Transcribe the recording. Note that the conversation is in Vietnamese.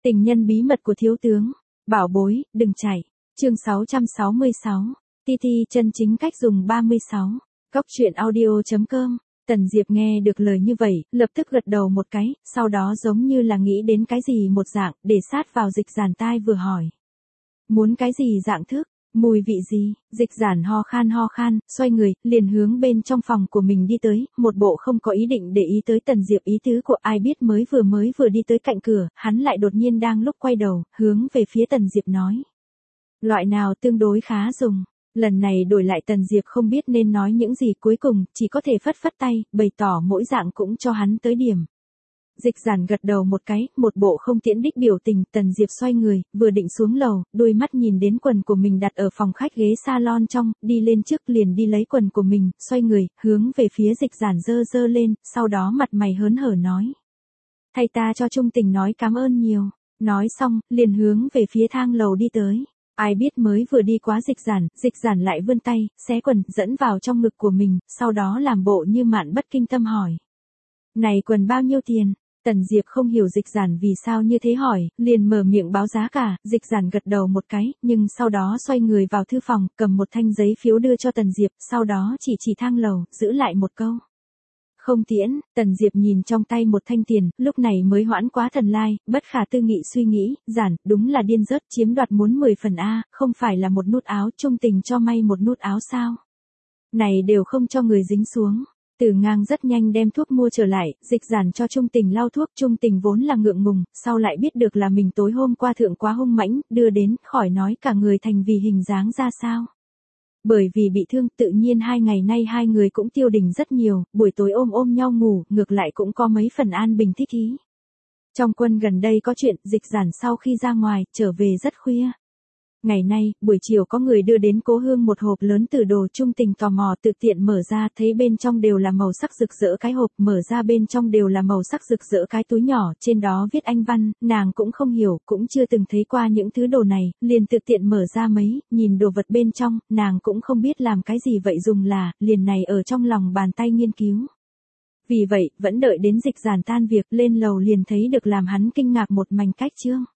Tình nhân bí mật của thiếu tướng. Bảo bối, đừng chạy. Chương 666. TT chân chính cách dùng 36. Cóc truyện audio.com. Tần Diệp nghe được lời như vậy, lập tức gật đầu một cái, sau đó giống như là nghĩ đến cái gì một dạng, để sát vào Dịch Giản tai vừa hỏi. Muốn cái gì dạng thức? Mùi vị gì? Dịch Giản ho khan, xoay người, liền hướng bên trong phòng của mình đi tới, một bộ không có ý định để ý tới Tần Diệp ý tứ của ai biết mới vừa đi tới cạnh cửa, hắn lại đột nhiên đang lúc quay đầu, hướng về phía Tần Diệp nói. Loại nào tương đối khá dùng? Lần này đổi lại Tần Diệp không biết nên nói những gì cuối cùng, chỉ có thể phất phất tay, bày tỏ mỗi dạng cũng cho hắn tới điểm. Dịch Giản gật đầu một cái, một bộ không tiễn đích biểu tình, Tần Diệp xoay người, vừa định xuống lầu, đôi mắt nhìn đến quần của mình đặt ở phòng khách ghế salon trong, đi lên trước liền đi lấy quần của mình, xoay người, hướng về phía Dịch Giản giơ lên, sau đó mặt mày hớn hở nói. Thay ta cho Trung Tình nói cảm ơn nhiều, nói xong, liền hướng về phía thang lầu đi tới. Ai biết mới vừa đi quá Dịch Giản lại vươn tay, xé quần, dẫn vào trong ngực của mình, sau đó làm bộ như mạn bất kinh tâm hỏi. Này quần bao nhiêu tiền? Tần Diệp không hiểu Dịch Giản vì sao như thế hỏi, liền mở miệng báo giá cả, Dịch Giản gật đầu một cái, nhưng sau đó xoay người vào thư phòng, cầm một thanh giấy phiếu đưa cho Tần Diệp, sau đó chỉ thang lầu, giữ lại một câu. Không tiễn. Tần Diệp nhìn trong tay một thanh tiền, lúc này mới hoãn quá thần lai, bất khả tư nghị suy nghĩ, Giản, đúng là điên rớt, chiếm đoạt muốn 10 phần A, không phải là một nút áo, Trung Tình cho may một nút áo sao? Này đều không cho người dính xuống. Từ Ngang rất nhanh đem thuốc mua trở lại, Dịch Giản cho Trung Tình lau thuốc, Trung Tình vốn là ngượng ngùng, sau lại biết được là mình tối hôm qua thượng quá hung mãnh, đưa đến, khỏi nói cả người thành vì hình dáng ra sao. Bởi vì bị thương, tự nhiên 2 ngày nay hai người cũng tiêu đình rất nhiều, buổi tối ôm nhau ngủ, ngược lại cũng có mấy phần an bình thích ý. Trong quân gần đây có chuyện, Dịch Giản sau khi ra ngoài, trở về rất khuya. Ngày nay, buổi chiều có người đưa đến Cố Hương một hộp lớn từ đồ, Trung Tình tò mò tự tiện mở ra, thấy bên trong đều là màu sắc rực rỡ cái hộp, mở ra bên trong đều là màu sắc rực rỡ cái túi nhỏ, trên đó viết Anh văn, nàng cũng không hiểu, cũng chưa từng thấy qua những thứ đồ này, liền tự tiện mở ra mấy, nhìn đồ vật bên trong, nàng cũng không biết làm cái gì vậy dùng là, liền này ở trong lòng bàn tay nghiên cứu. Vì vậy, vẫn đợi đến Dịch Giản tan việc lên lầu liền thấy được làm hắn kinh ngạc một mảnh cách chương.